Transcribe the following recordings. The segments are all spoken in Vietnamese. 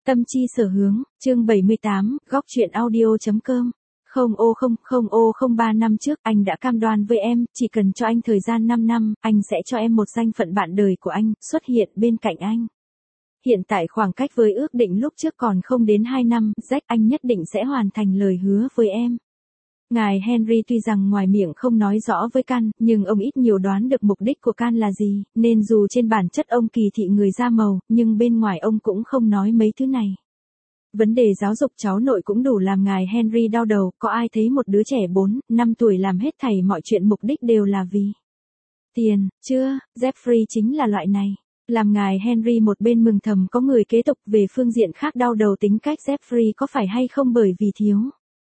Tâm chi sở hướng, chương 78, góc truyện audio.com. 003 năm trước anh đã cam đoan với em, chỉ cần cho anh thời gian 5 năm, anh sẽ cho em một danh phận bạn đời của anh, xuất hiện bên cạnh anh. Hiện tại khoảng cách với ước định lúc trước còn không đến 2 năm, Jack anh nhất định sẽ hoàn thành lời hứa với em. Ngài Henry tuy rằng ngoài miệng không nói rõ với Can, nhưng ông ít nhiều đoán được mục đích của Can là gì, nên dù trên bản chất ông kỳ thị người da màu, nhưng bên ngoài ông cũng không nói mấy thứ này. Vấn đề giáo dục cháu nội cũng đủ làm ngài Henry đau đầu, có ai thấy một đứa trẻ 4, 5 tuổi làm hết thảy mọi chuyện mục đích đều là vì tiền, chưa, Jeffrey chính là loại này. Làm ngài Henry một bên mừng thầm có người kế tục, về phương diện khác đau đầu tính cách Jeffrey có phải hay không bởi vì thiếu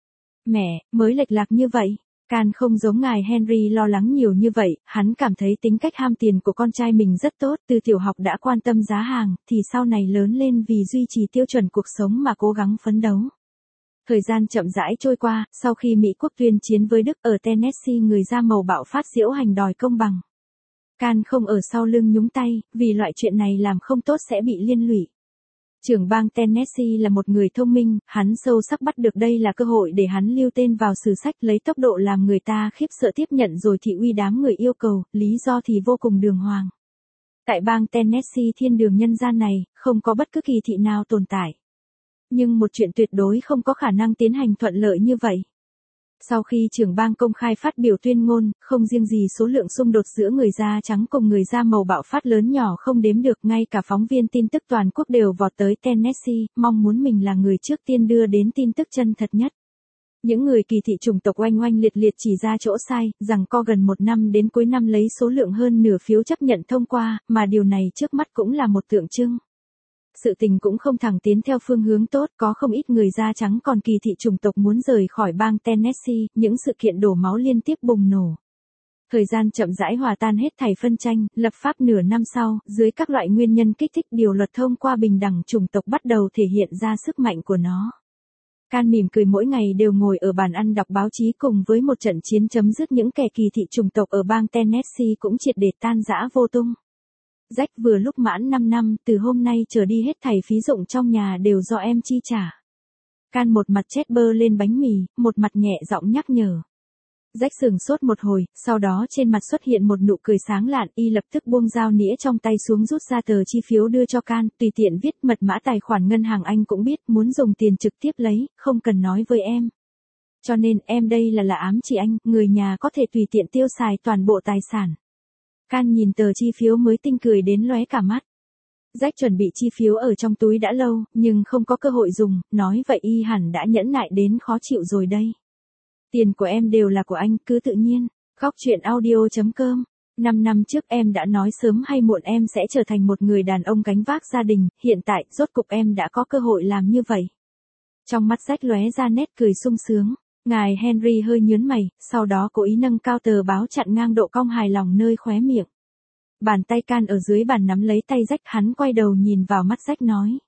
mẹ, mới lệch lạc như vậy. Can không giống ngài Henry lo lắng nhiều như vậy, hắn cảm thấy tính cách ham tiền của con trai mình rất tốt, từ tiểu học đã quan tâm giá hàng, thì sau này lớn lên vì duy trì tiêu chuẩn cuộc sống mà cố gắng phấn đấu. Thời gian chậm rãi trôi qua, sau khi Mỹ quốc tuyên chiến với Đức ở Tennessee, người da màu bạo phát diễu hành đòi công bằng. Can không ở sau lưng nhúng tay, vì loại chuyện này làm không tốt sẽ bị liên lụy. Trưởng bang Tennessee là một người thông minh, hắn sâu sắc bắt được đây là cơ hội để hắn lưu tên vào sử sách, lấy tốc độ làm người ta khiếp sợ tiếp nhận rồi thị uy đám người yêu cầu, lý do thì vô cùng đường hoàng. Tại bang Tennessee thiên đường nhân gian này, không có bất cứ kỳ thị nào tồn tại. Nhưng một chuyện tuyệt đối không có khả năng tiến hành thuận lợi như vậy. Sau khi trưởng bang công khai phát biểu tuyên ngôn, không riêng gì số lượng xung đột giữa người da trắng cùng người da màu bạo phát lớn nhỏ không đếm được, ngay cả phóng viên tin tức toàn quốc đều vọt tới Tennessee, mong muốn mình là người trước tiên đưa đến tin tức chân thật nhất. Những người kỳ thị chủng tộc oanh oanh liệt liệt chỉ ra chỗ sai, rằng co gần 1 năm đến cuối năm lấy số lượng hơn nửa phiếu chấp nhận thông qua, mà điều này trước mắt cũng là một tượng trưng. Sự tình cũng không thẳng tiến theo phương hướng tốt, có không ít người da trắng còn kỳ thị chủng tộc muốn rời khỏi bang Tennessee, những sự kiện đổ máu liên tiếp bùng nổ. Thời gian chậm rãi hòa tan hết thảy phân tranh, lập pháp nửa năm sau, dưới các loại nguyên nhân kích thích, điều luật thông qua bình đẳng chủng tộc bắt đầu thể hiện ra sức mạnh của nó. Can mỉm cười mỗi ngày đều ngồi ở bàn ăn đọc báo chí, cùng với một trận chiến chấm dứt những kẻ kỳ thị chủng tộc ở bang Tennessee cũng triệt để tan rã vô tung. Jack vừa lúc mãn 5 năm, từ hôm nay trở đi hết thảy phí dụng trong nhà đều do em chi trả. Can một mặt chét bơ lên bánh mì, một mặt nhẹ giọng nhắc nhở. Jack sửng sốt một hồi, sau đó trên mặt xuất hiện một nụ cười sáng lạn, y lập tức buông dao nĩa trong tay xuống, rút ra tờ chi phiếu đưa cho Can, tùy tiện viết mật mã tài khoản ngân hàng anh cũng biết, muốn dùng tiền trực tiếp lấy, không cần nói với em. Cho nên em đây là ám chỉ anh, người nhà có thể tùy tiện tiêu xài toàn bộ tài sản. Can nhìn tờ chi phiếu mới tinh cười đến lóe cả mắt. Jack chuẩn bị chi phiếu ở trong túi đã lâu, nhưng không có cơ hội dùng, nói vậy y hẳn đã nhẫn nại đến khó chịu rồi đây. Tiền của em đều là của anh, cứ tự nhiên. Góc truyện audio.com. 5 năm trước em đã nói sớm hay muộn em sẽ trở thành một người đàn ông gánh vác gia đình, hiện tại, rốt cục em đã có cơ hội làm như vậy. Trong mắt Jack lóe ra nét cười sung sướng. Ngài Henry hơi nhướng mày, sau đó cố ý nâng cao tờ báo chặn ngang độ cong hài lòng nơi khóe miệng. Bàn tay Can ở dưới bàn nắm lấy tay Jack, hắn quay đầu nhìn vào mắt Jack nói.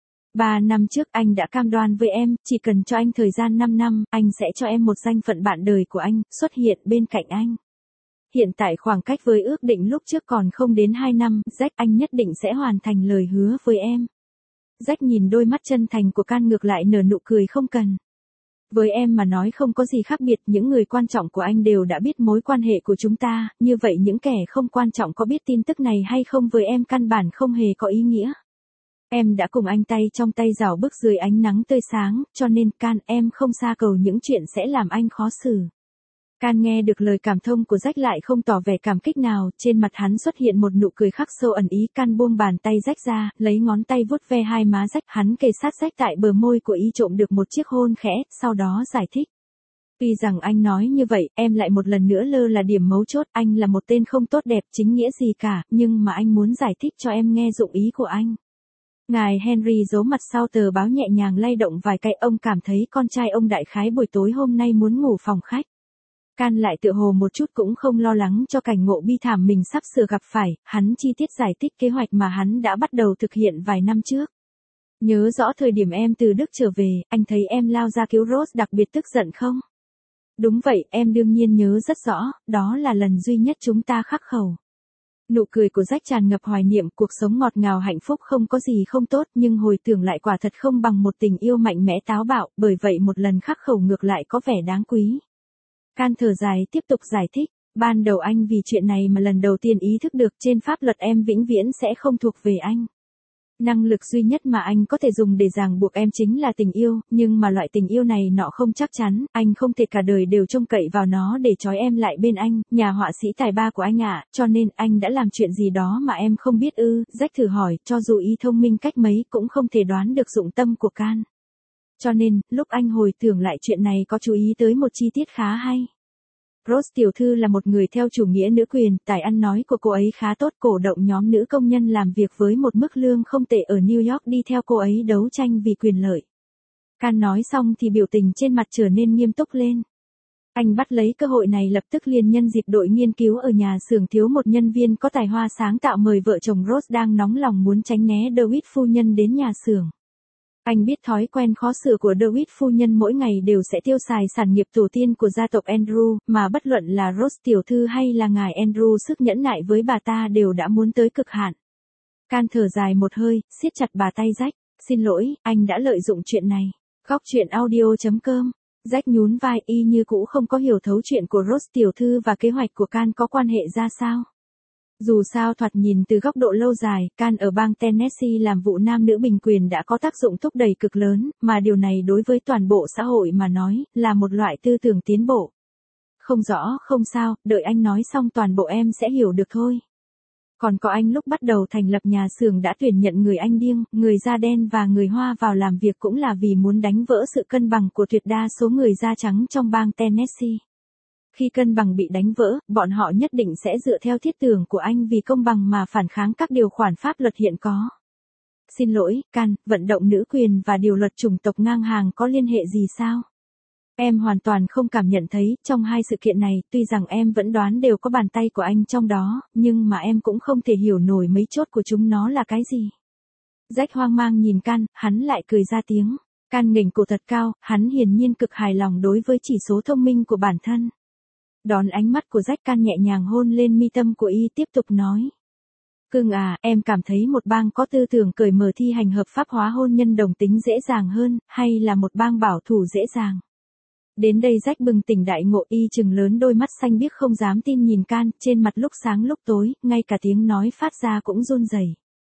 3 năm trước anh đã cam đoan với em, chỉ cần cho anh thời gian 5 năm, anh sẽ cho em một danh phận bạn đời của anh, xuất hiện bên cạnh anh. Hiện tại khoảng cách với ước định lúc trước còn không đến 2 năm, Jack anh nhất định sẽ hoàn thành lời hứa với em. Jack nhìn đôi mắt chân thành của Can ngược lại nở nụ cười không cần. Với em mà nói không có gì khác biệt, những người quan trọng của anh đều đã biết mối quan hệ của chúng ta, như vậy những kẻ không quan trọng có biết tin tức này hay không với em căn bản không hề có ý nghĩa. Em đã cùng anh tay trong tay rảo bước dưới ánh nắng tươi sáng, cho nên Can em không xa cầu những chuyện sẽ làm anh khó xử. Can nghe được lời cảm thông của Jack lại không tỏ vẻ cảm kích nào, trên mặt hắn xuất hiện một nụ cười khắc sâu ẩn ý. Can buông bàn tay Jack ra, lấy ngón tay vuốt ve hai má Jack, hắn kề sát Jack tại bờ môi của y, trộm được một chiếc hôn khẽ, sau đó giải thích. Tuy rằng anh nói như vậy, em lại một lần nữa lơ là điểm mấu chốt, anh là một tên không tốt đẹp chính nghĩa gì cả, nhưng mà anh muốn giải thích cho em nghe dụng ý của anh. Ngài Henry giấu mặt sau tờ báo nhẹ nhàng lay động vài cái, ông cảm thấy con trai ông đại khái buổi tối hôm nay muốn ngủ phòng khách. Can lại tựa hồ một chút cũng không lo lắng cho cảnh ngộ bi thảm mình sắp sửa gặp phải, hắn chi tiết giải thích kế hoạch mà hắn đã bắt đầu thực hiện vài năm trước. Nhớ rõ thời điểm em từ Đức trở về, anh thấy em lao ra cứu Rose đặc biệt tức giận không? Đúng vậy, em đương nhiên nhớ rất rõ, đó là lần duy nhất chúng ta khắc khẩu. Nụ cười của Jack tràn ngập hoài niệm, cuộc sống ngọt ngào hạnh phúc không có gì không tốt, nhưng hồi tưởng lại quả thật không bằng một tình yêu mạnh mẽ táo bạo, bởi vậy một lần khắc khẩu ngược lại có vẻ đáng quý. Can thở dài tiếp tục giải thích, ban đầu anh vì chuyện này mà lần đầu tiên ý thức được trên pháp luật em vĩnh viễn sẽ không thuộc về anh. Năng lực duy nhất mà anh có thể dùng để ràng buộc em chính là tình yêu, nhưng mà loại tình yêu này nọ không chắc chắn, anh không thể cả đời đều trông cậy vào nó để trói em lại bên anh, nhà họa sĩ tài ba của anh ạ, cho nên anh đã làm chuyện gì đó mà em không biết ư, Jack thử hỏi, cho dù ý thông minh cách mấy cũng không thể đoán được dụng tâm của Can. Cho nên, lúc anh hồi tưởng lại chuyện này có chú ý tới một chi tiết khá hay. Rose tiểu thư là một người theo chủ nghĩa nữ quyền, tài ăn nói của cô ấy khá tốt, cổ động nhóm nữ công nhân làm việc với một mức lương không tệ ở New York đi theo cô ấy đấu tranh vì quyền lợi. Can nói xong thì biểu tình trên mặt trở nên nghiêm túc lên. Anh bắt lấy cơ hội này lập tức liền nhân dịp đội nghiên cứu ở nhà xưởng thiếu một nhân viên có tài hoa sáng tạo mời vợ chồng Rose đang nóng lòng muốn tránh né DeWitt phu nhân đến nhà xưởng. Anh biết thói quen khó xử của DeWitt phu nhân mỗi ngày đều sẽ tiêu xài sản nghiệp tổ tiên của gia tộc Andrew, mà bất luận là Rose tiểu thư hay là ngài Andrew sức nhẫn nại với bà ta đều đã muốn tới cực hạn. Can thở dài một hơi, siết chặt bà tay Jack, xin lỗi, anh đã lợi dụng chuyện này. Góc truyện audio.com. Jack nhún vai y như cũ không có hiểu thấu chuyện của Rose tiểu thư và kế hoạch của Can có quan hệ ra sao. Dù sao thoạt nhìn từ góc độ lâu dài, Can ở bang Tennessee làm vụ nam nữ bình quyền đã có tác dụng thúc đẩy cực lớn, mà điều này đối với toàn bộ xã hội mà nói, là một loại tư tưởng tiến bộ. Không rõ, không sao, đợi anh nói xong toàn bộ em sẽ hiểu được thôi. Còn có anh lúc bắt đầu thành lập nhà xưởng đã tuyển nhận người Anh điếc, người da đen và người Hoa vào làm việc cũng là vì muốn đánh vỡ sự cân bằng của tuyệt đa số người da trắng trong bang Tennessee. Khi cân bằng bị đánh vỡ, bọn họ nhất định sẽ dựa theo thiết tưởng của anh vì công bằng mà phản kháng các điều khoản pháp luật hiện có. Xin lỗi, Can, vận động nữ quyền và điều luật chủng tộc ngang hàng có liên hệ gì sao? Em hoàn toàn không cảm nhận thấy, trong hai sự kiện này, tuy rằng em vẫn đoán đều có bàn tay của anh trong đó, nhưng mà em cũng không thể hiểu nổi mấy chốt của chúng nó là cái gì. Jack hoang mang nhìn Can, hắn lại cười ra tiếng. Can nghềnh cổ thật cao, hắn hiển nhiên cực hài lòng đối với chỉ số thông minh của bản thân. Đón ánh mắt của Jack, Can nhẹ nhàng hôn lên mi tâm của y tiếp tục nói. Cưng à, em cảm thấy một bang có tư tưởng cởi mở thi hành hợp pháp hóa hôn nhân đồng tính dễ dàng hơn, hay là một bang bảo thủ dễ dàng? Đến đây Jack bừng tỉnh đại ngộ, y chừng lớn đôi mắt xanh biếc không dám tin nhìn Can, trên mặt lúc sáng lúc tối, ngay cả tiếng nói phát ra cũng run rẩy.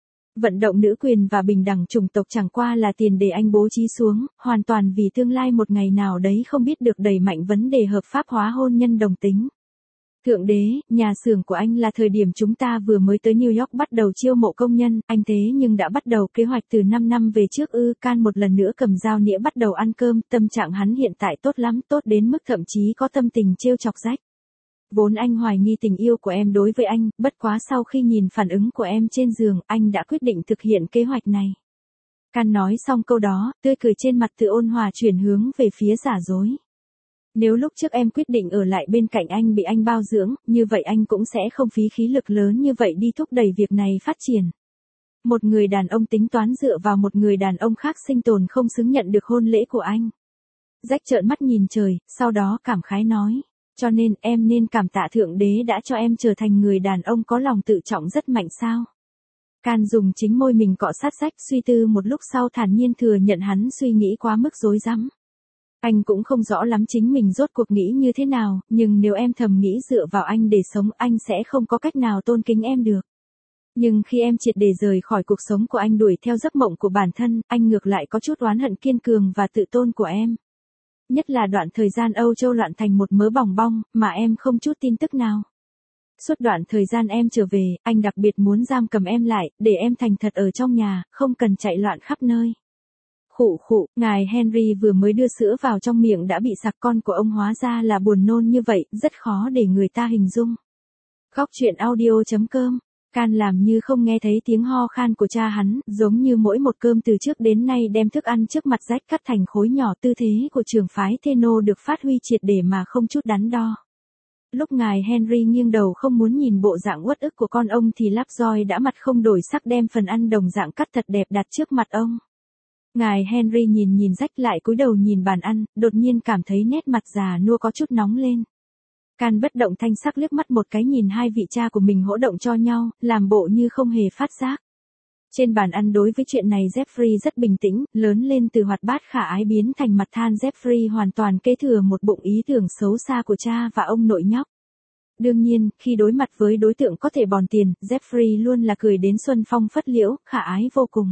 Vận động nữ quyền và bình đẳng chủng tộc chẳng qua là tiền để anh bố trí xuống, hoàn toàn vì tương lai một ngày nào đấy không biết được đẩy mạnh vấn đề hợp pháp hóa hôn nhân đồng tính. Thượng đế, nhà xưởng của anh là thời điểm chúng ta vừa mới tới New York bắt đầu chiêu mộ công nhân, anh thế nhưng đã bắt đầu kế hoạch từ 5 năm về trước ư? Can một lần nữa cầm dao nĩa bắt đầu ăn cơm, tâm trạng hắn hiện tại tốt lắm, tốt đến mức thậm chí có tâm tình trêu chọc Jack. Vốn anh hoài nghi tình yêu của em đối với anh, bất quá sau khi nhìn phản ứng của em trên giường, anh đã quyết định thực hiện kế hoạch này. Can nói xong câu đó, tươi cười trên mặt từ ôn hòa chuyển hướng về phía giả dối. Nếu lúc trước em quyết định ở lại bên cạnh anh bị anh bao dưỡng, như vậy anh cũng sẽ không phí khí lực lớn như vậy đi thúc đẩy việc này phát triển. Một người đàn ông tính toán dựa vào một người đàn ông khác sinh tồn không xứng nhận được hôn lễ của anh. Jack trợn mắt nhìn trời, sau đó cảm khái nói. Cho nên em nên cảm tạ Thượng Đế đã cho em trở thành người đàn ông có lòng tự trọng rất mạnh sao. Can dùng chính môi mình cọ sát Jack, suy tư một lúc sau thản nhiên thừa nhận hắn suy nghĩ quá mức rối rắm. Anh cũng không rõ lắm chính mình rốt cuộc nghĩ như thế nào, nhưng nếu em thầm nghĩ dựa vào anh để sống anh sẽ không có cách nào tôn kính em được. Nhưng khi em triệt để rời khỏi cuộc sống của anh đuổi theo giấc mộng của bản thân, anh ngược lại có chút oán hận kiên cường và tự tôn của em. Nhất là đoạn thời gian Âu Châu loạn thành một mớ bòng bong, mà em không chút tin tức nào. Suốt đoạn thời gian em trở về, anh đặc biệt muốn giam cầm em lại, để em thành thật ở trong nhà, không cần chạy loạn khắp nơi. Khụ khụ, ngài Henry vừa mới đưa sữa vào trong miệng đã bị sặc, con của ông hóa ra là buồn nôn như vậy, rất khó để người ta hình dung. Góc truyện audio.com. Can làm như không nghe thấy tiếng ho khan của cha hắn, giống như mỗi một cơm từ trước đến nay đem thức ăn trước mặt Jack cắt thành khối nhỏ, tư thế của trưởng phái Theno được phát huy triệt để mà không chút đắn đo. Lúc ngài Henry nghiêng đầu không muốn nhìn bộ dạng uất ức của con ông thì Lovejoy đã mặt không đổi sắc đem phần ăn đồng dạng cắt thật đẹp đặt trước mặt ông. Ngài Henry nhìn Jack lại cúi đầu nhìn bàn ăn, đột nhiên cảm thấy nét mặt già nua có chút nóng lên. Can bất động thanh sắc liếc mắt một cái nhìn hai vị cha của mình hỗ động cho nhau, làm bộ như không hề phát giác. Trên bàn ăn đối với chuyện này Jeffrey rất bình tĩnh, lớn lên từ hoạt bát khả ái biến thành mặt than. Jeffrey hoàn toàn kế thừa một bụng ý tưởng xấu xa của cha và ông nội nhóc. Đương nhiên, khi đối mặt với đối tượng có thể bòn tiền, Jeffrey luôn là cười đến xuân phong phất liễu, khả ái vô cùng.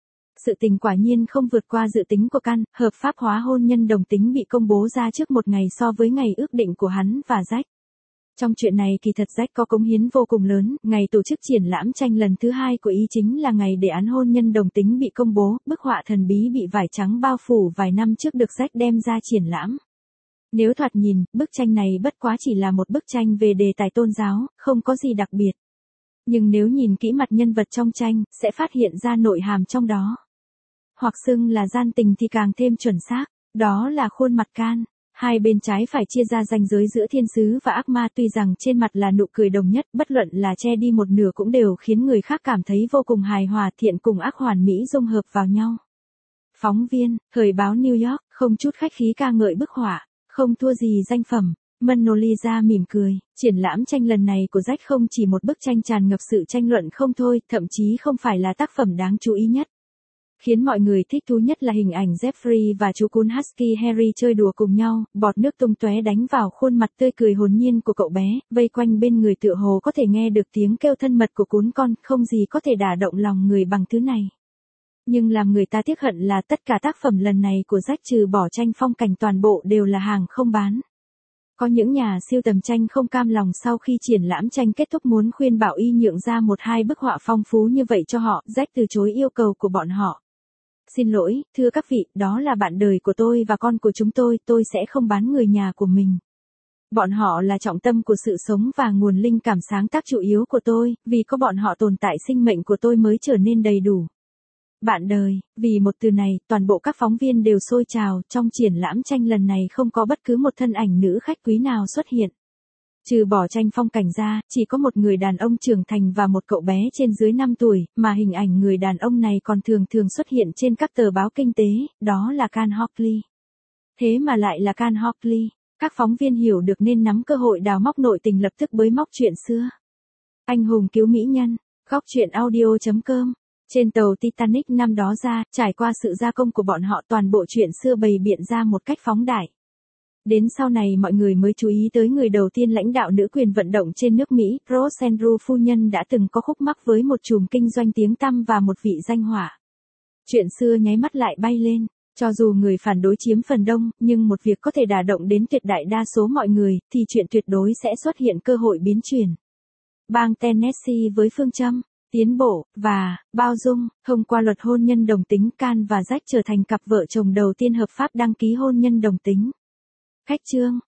Sự tình quả nhiên không vượt qua dự tính của Can, hợp pháp hóa hôn nhân đồng tính bị công bố ra trước một ngày so với ngày ước định của hắn và Jack. Trong chuyện này kỳ thật Jack có cống hiến vô cùng lớn, ngày tổ chức triển lãm tranh lần thứ 2 của ý chính là ngày đề án hôn nhân đồng tính bị công bố, bức họa thần bí bị vải trắng bao phủ vài năm trước được Jack đem ra triển lãm. Nếu thoạt nhìn, bức tranh này bất quá chỉ là một bức tranh về đề tài tôn giáo, không có gì đặc biệt. Nhưng nếu nhìn kỹ mặt nhân vật trong tranh, sẽ phát hiện ra nội hàm trong đó. Hoặc xưng là gian tình thì càng thêm chuẩn xác, đó là khuôn mặt Can. Hai bên trái phải chia ra ranh giới giữa thiên sứ và ác ma, tuy rằng trên mặt là nụ cười đồng nhất, bất luận là che đi một nửa cũng đều khiến người khác cảm thấy vô cùng hài hòa, thiện cùng ác hoàn mỹ dung hợp vào nhau. Phóng viên, thời báo New York, không chút khách khí ca ngợi bức họa, không thua gì danh phẩm. Mona Lisa mỉm cười, triển lãm tranh lần này của Jack không chỉ một bức tranh tràn ngập sự tranh luận không thôi, thậm chí không phải là tác phẩm đáng chú ý nhất. Khiến mọi người thích thú nhất là hình ảnh Jeffrey và chú cún Husky Harry chơi đùa cùng nhau, bọt nước tung tóe đánh vào khuôn mặt tươi cười hồn nhiên của cậu bé, vây quanh bên người tựa hồ có thể nghe được tiếng kêu thân mật của cún con, không gì có thể đả động lòng người bằng thứ này. Nhưng làm người ta tiếc hận là tất cả tác phẩm lần này của Jack trừ bỏ tranh phong cảnh toàn bộ đều là hàng không bán. Có những nhà siêu tầm tranh không cam lòng sau khi triển lãm tranh kết thúc muốn khuyên bảo y nhượng ra 1-2 bức họa phong phú như vậy cho họ, Jack từ chối yêu cầu của bọn họ. Xin lỗi, thưa các vị, đó là bạn đời của tôi và con của chúng tôi sẽ không bán người nhà của mình. Bọn họ là trọng tâm của sự sống và nguồn linh cảm sáng tác chủ yếu của tôi, vì có bọn họ tồn tại sinh mệnh của tôi mới trở nên đầy đủ. Bạn đời, vì một từ này, toàn bộ các phóng viên đều sôi trào, trong triển lãm tranh lần này không có bất cứ một thân ảnh nữ khách quý nào xuất hiện. Trừ bỏ tranh phong cảnh ra, chỉ có một người đàn ông trưởng thành và một cậu bé trên dưới 5 tuổi, mà hình ảnh người đàn ông này còn thường xuất hiện trên các tờ báo kinh tế, đó là Can Hockley. Thế mà lại là Can Hockley, các phóng viên hiểu được nên nắm cơ hội đào móc nội tình lập tức bới móc chuyện xưa. Anh hùng cứu mỹ nhân, góc truyện audio.com. Trên tàu Titanic năm đó ra, trải qua sự gia công của bọn họ toàn bộ chuyện xưa bày biện ra một cách phóng đại. Đến sau này mọi người mới chú ý tới người đầu tiên lãnh đạo nữ quyền vận động trên nước Mỹ, Rose Andrew phu nhân đã từng có khúc mắc với một chùm kinh doanh tiếng tăm và một vị danh họa. Chuyện xưa nháy mắt lại bay lên, cho dù người phản đối chiếm phần đông, nhưng một việc có thể đả động đến tuyệt đại đa số mọi người, thì chuyện tuyệt đối sẽ xuất hiện cơ hội biến chuyển. Bang Tennessee với phương châm tiến bộ và bao dung, thông qua luật hôn nhân đồng tính, Can và Jack trở thành cặp vợ chồng đầu tiên hợp pháp đăng ký hôn nhân đồng tính. Khách chương